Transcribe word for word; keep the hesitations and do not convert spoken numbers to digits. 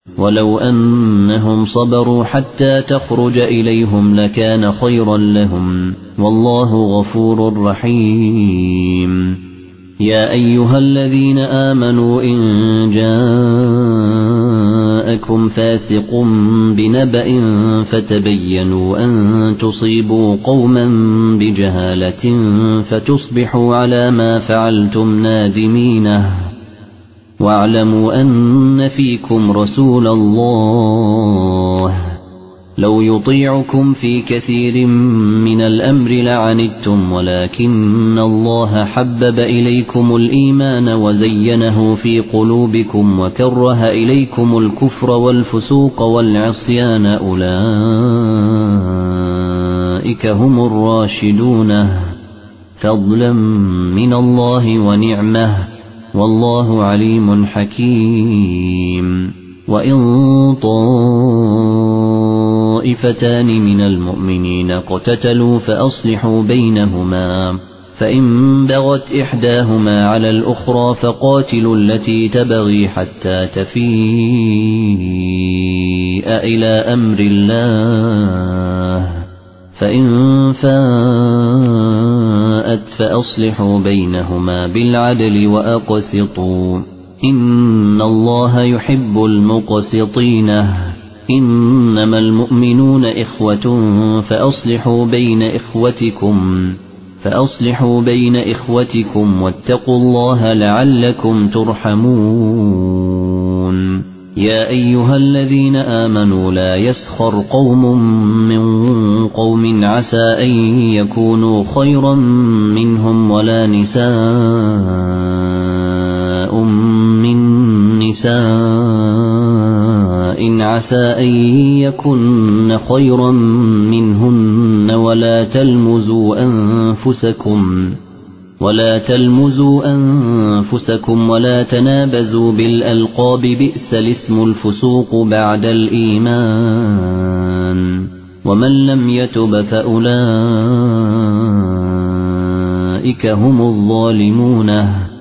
ولو أنهم صبروا حتى تخرج إليهم لكان خيرا لهم والله غفور رحيم. يا أيها الذين آمنوا إن جاءكم فاسق بنبأ فتبينوا أن تصيبوا قوما بجهالة فتصبحوا على ما فعلتم نادمين. واعلموا أن فيكم رسول الله لو يطيعكم في كثير من الأمر لعنتم ولكن الله حبب إليكم الإيمان وزينه في قلوبكم وكره إليكم الكفر والفسوق والعصيان أولئك هم الراشدون فضلا من الله ونعمه والله عليم حكيم. وإن طائفتان من المؤمنين اقتتلوا فأصلحوا بينهما فإن بغت إحداهما على الأخرى فقاتلوا التي تبغي حتى تفيء إلى أمر الله فإن فاءت فأصلحوا بينهما بالعدل وأقسطوا إن الله يحب المقسطين. إنما المؤمنون إخوة فأصلحوا بين إخوتكم فأصلحوا بين إخوتكم واتقوا الله لعلكم ترحمون. يا أيها الذين آمنوا لا يسخر قوم من قوم عسى أن يكونوا خيرا منهم ولا نساء من نساء عسى أن يكن خيرا منهن ولا تلمزوا أنفسكم ولا تلمزوا أنفسكم ولا تنابزوا بالألقاب بئس الاسم الفسوق بعد الإيمان ومن لم يتب فأولئك هم الظالمون.